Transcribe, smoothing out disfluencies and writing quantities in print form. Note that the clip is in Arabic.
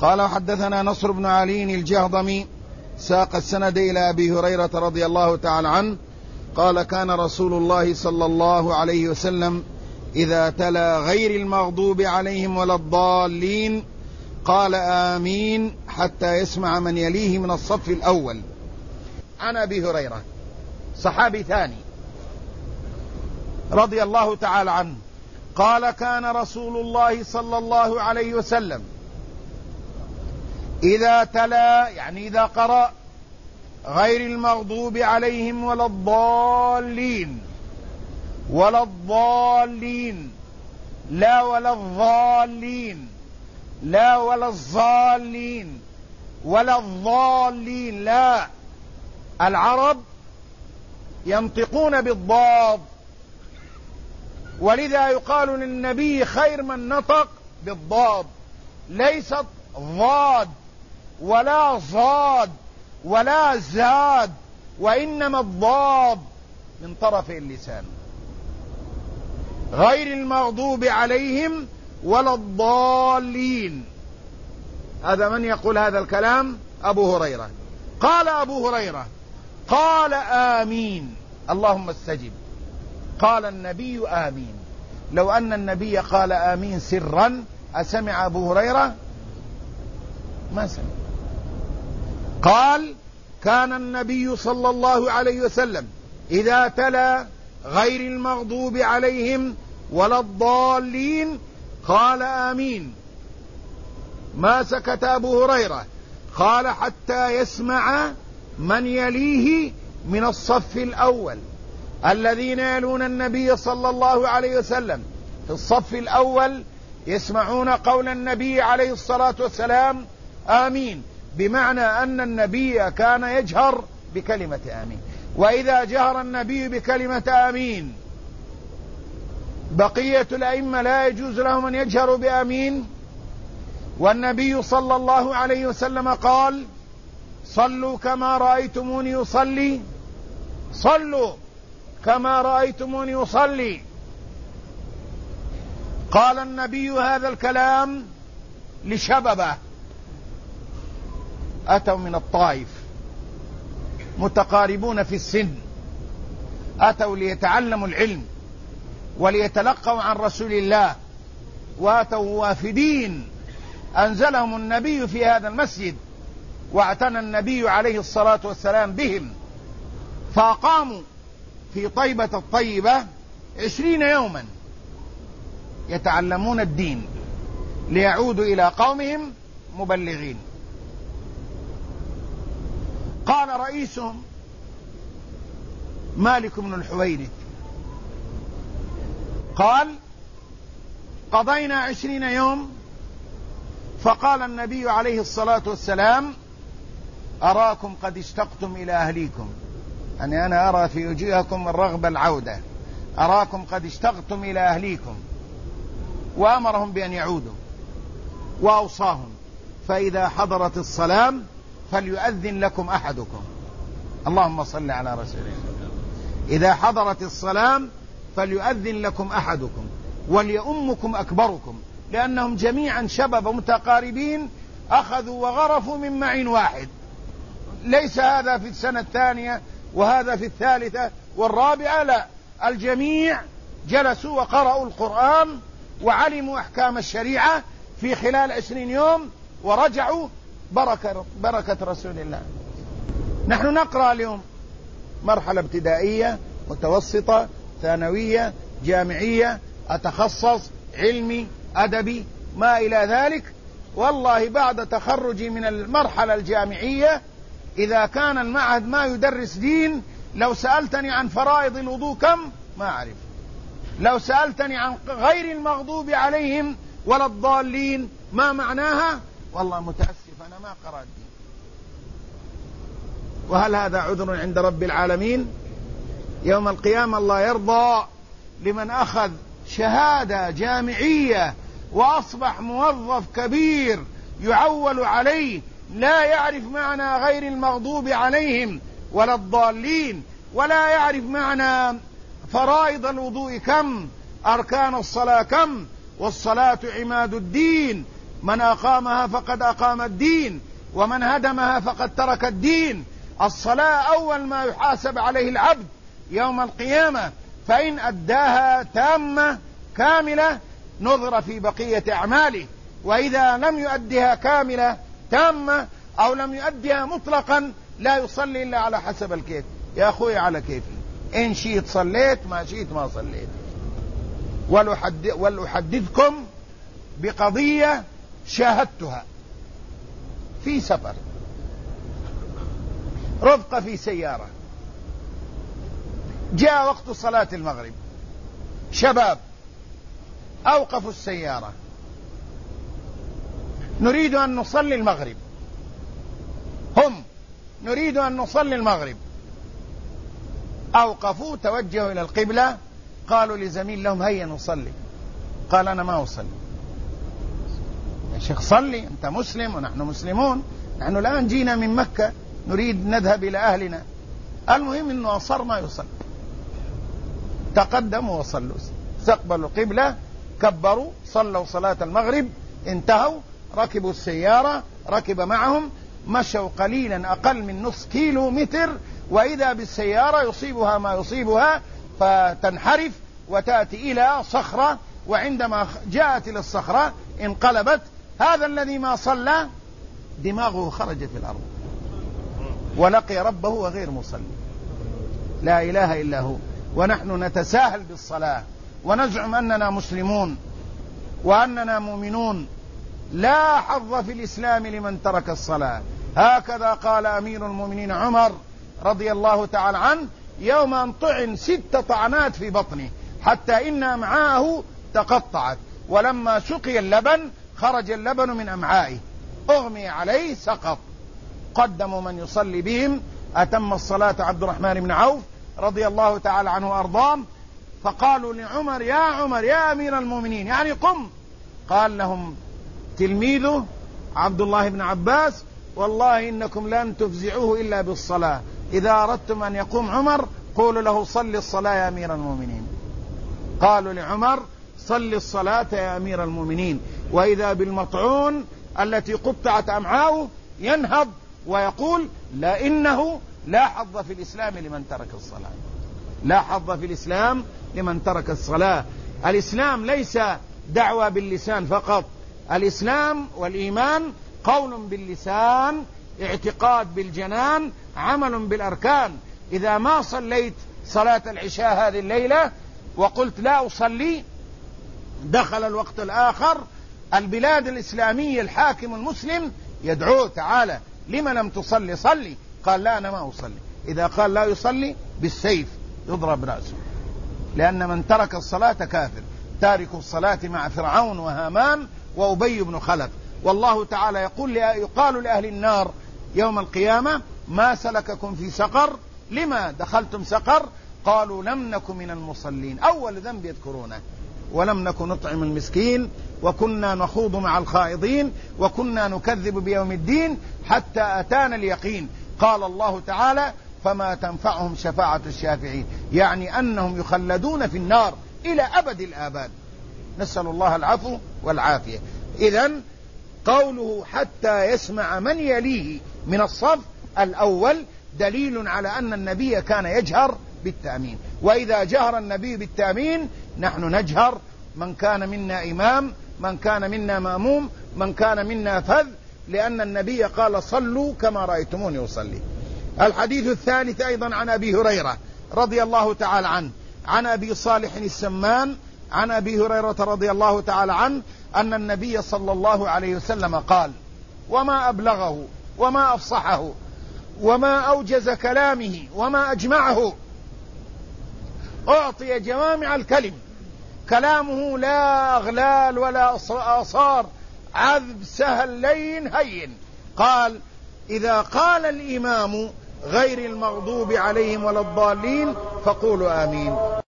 قال حدثنا نصر بن علي الجهضمي ساق السند إلى أبي هريرة رضي الله تعالى عنه قال كان رسول الله صلى الله عليه وسلم إذا تلا غير المغضوب عليهم ولا الضالين قال آمين حتى يسمع من يليه من الصف الأول. عن أبي هريرة صحابي ثاني رضي الله تعالى عنه قال كان رسول الله صلى الله عليه وسلم إذا تلا يعني إذا قرأ غير المغضوب عليهم ولا الضالين ولا الضالين لا ولا الضالين لا ولا الضالين ولا الضالين لا. العرب ينطقون بالضاد، ولذا يقال للنبي خير من نطق بالضاد، ليست ضاد ولا صاد ولا زاد، وإنما الضاد من طرف اللسان. غير المغضوب عليهم ولا الضالين. هذا من يقول هذا الكلام؟ أبو هريرة. قال أبو هريرة قال آمين اللهم استجب. قال النبي آمين. لو أن النبي قال آمين سرا أسمع أبو هريرة؟ ما سمع. قال كان النبي صلى الله عليه وسلم إذا تلا غير المغضوب عليهم ولا الضالين قال آمين. ما سكت أبو هريرة، قال حتى يسمع من يليه من الصف الأول. الذين يلون النبي صلى الله عليه وسلم في الصف الأول يسمعون قول النبي عليه الصلاة والسلام آمين، بمعنى أن النبي كان يجهر بكلمة آمين. وإذا جهر النبي بكلمة آمين بقية الأئمة لا يجوز لهم أن يجهروا بآمين. والنبي صلى الله عليه وسلم قال صلوا كما رأيتموني يصلي، صلوا كما رأيتموني يصلي. قال النبي هذا الكلام لشببه أتوا من الطائف متقاربون في السن، أتوا ليتعلموا العلم وليتلقوا عن رسول الله، وأتوا وافدين أنزلهم النبي في هذا المسجد، واعتنى النبي عليه الصلاة والسلام بهم، فأقاموا في طيبة الطيبة 20 يوما يتعلمون الدين ليعودوا إلى قومهم مبلغين. قال رئيسهم مالك بن الحويرث قال قضينا 20 يوم، فقال النبي عليه الصلاة والسلام أراكم قد اشتقتم إلى أهليكم، يعني أنا أرى في وجوهكم الرغبة العودة، أراكم قد اشتقتم إلى أهليكم، وأمرهم بأن يعودوا وأوصاهم فإذا حضرت الصلاة فليؤذن لكم أحدكم. اللهم صل على رسول الله. إذا حضرت الصلاة فليؤذن لكم أحدكم وليؤمكم أكبركم، لأنهم جميعا شباب متقاربين أخذوا وغرفوا من معين واحد، ليس هذا في السنة الثانية وهذا في الثالثة والرابعة، لا، الجميع جلسوا وقرأوا القرآن وعلموا أحكام الشريعة في خلال 20 يوم ورجعوا بركة رسول الله. نحن نقرأ اليوم مرحلة ابتدائية، متوسطة، ثانوية، جامعية، أتخصص، علمي، أدبي، ما إلى ذلك. والله بعد تخرجي من المرحلة الجامعية إذا كان المعهد ما يدرس دين، لو سألتني عن فرائض الوضوء كم ما أعرف، لو سألتني عن غير المغضوب عليهم ولا الضالين ما معناها، والله متأسف أنا ما قرأت دين. وهل هذا عذر عند رب العالمين؟ يوم القيامة الله يرضى لمن أخذ شهادة جامعية وأصبح موظف كبير يعول عليه لا يعرف معنى غير المغضوب عليهم ولا الضالين، ولا يعرف معنى فرائض الوضوء كم، أركان الصلاة كم، والصلاة عماد الدين، من أقامها فقد أقام الدين، ومن هدمها فقد ترك الدين. الصلاة أول ما يحاسب عليه العبد يوم القيامة، فإن أداها تامة كاملة نظر في بقية أعماله، وإذا لم يؤدها كاملة تامة أو لم يؤدها مطلقا لا يصلي إلا على حسب الكيف. يا أخوي على كيفي، إن شئت صليت، ما شئت ما صليت. ولأحدثكم بقضية شاهدتها في سفر، رفقة في سيارة، جاء وقت صلاة المغرب، شباب أوقفوا السيارة، نريد أن نصلي المغرب، نريد أن نصلي المغرب. أوقفوا، توجهوا إلى القبلة، قالوا لزميل لهم هيا نصلي. قال أنا ما أصلي. يا شيخ صلي، أنت مسلم ونحن مسلمون، نحن الآن جينا من مكة نريد نذهب إلى أهلنا. المهم أنه أصر ما يصلي. تقدموا وصلوا، استقبلوا القبلة، كبروا، صلوا صلاة المغرب، انتهوا، ركبوا السيارة، ركب معهم، مشوا قليلا أقل من نصف كيلو متر، وإذا بالسيارة يصيبها ما يصيبها فتنحرف وتأتي إلى صخرة، وعندما جاءت إلى الصخرة انقلبت. هذا الذي ما صلى دماغه خرج في الأرض ولقي ربه وغير مصلي. لا إله إلا هو. ونحن نتساهل بالصلاة ونزعم أننا مسلمون وأننا مؤمنون. لا حظ في الإسلام لمن ترك الصلاة. هكذا قال أمير المؤمنين عمر رضي الله تعالى عنه يوم أن طعن 6 طعنات في بطنه حتى إن أمعاءه تقطعت، ولما سقي اللبن خرج اللبن من أمعائه، أغمي عليه، سقط. قدموا من يصلي بهم، أتم الصلاة عبد الرحمن بن عوف رضي الله تعالى عنه وأرضاه، فقالوا لعمر يا عمر يا أمير المؤمنين يعني قم. قال لهم تلميذه عبد الله بن عباس والله إنكم لن تفزعوه إلا بالصلاة، إذا أردتم أن يقوم عمر قولوا له صل الصلاة يا أمير المؤمنين. قالوا لعمر صل الصلاة يا أمير المؤمنين، وإذا بالمطعون التي قطعت أمعاؤه ينهض ويقول لا إنه لا حظ في الإسلام لمن ترك الصلاة. لا حظ في الإسلام لمن ترك الصلاة. الإسلام ليس دعوة باللسان فقط، الإسلام والإيمان قول باللسان، اعتقاد بالجنان، عمل بالأركان. إذا ما صليت صلاة العشاء هذه الليلة وقلت لا أصلي، دخل الوقت الآخر، البلاد الإسلامية الحاكم المسلم يدعوه تعالى لما لم تصلي؟ صلي. قال لا أنا ما أصلي. إذا قال لا يصلي بالسيف يضرب رأسه، لأن من ترك الصلاة كافر. تارك الصلاة مع فرعون وهامان وأبي بن خلف. والله تعالى يقال لأهل النار يوم القيامة ما سلككم في سقر؟ لما دخلتم سقر؟ قالوا لم نكن من المصلين. أول ذنب يذكرونه. ولم نكن نطعم المسكين وكنا نخوض مع الخائضين وكنا نكذب بيوم الدين حتى أتانا اليقين. قال الله تعالى فما تنفعهم شفاعة الشافعين، يعني أنهم يخلدون في النار إلى أبد الآباد. نسأل الله العفو والعافية. إذن قوله حتى يسمع من يليه من الصف الأول دليل على أن النبي كان يجهر بالتأمين، وإذا جهر النبي بالتأمين نحن نجهر، من كان منا إمام، من كان منا مأموم، من كان منا فذ، لأن النبي قال صلوا كما رأيتموني أصلي. الحديث الثالث أيضا عن أبي هريرة رضي الله تعالى عنه، عن أبي صالح السمان عن أبي هريرة رضي الله تعالى عنه أن النبي صلى الله عليه وسلم قال وما أبلغه وما أفصحه وما أوجز كلامه وما أجمعه، أعطي جوامع الكلم، كلامه لا أغلال ولا آثار، عذب سهل لين هين. قال إذا قال الإمام غير المغضوب عليهم ولا الضالين فقولوا آمين.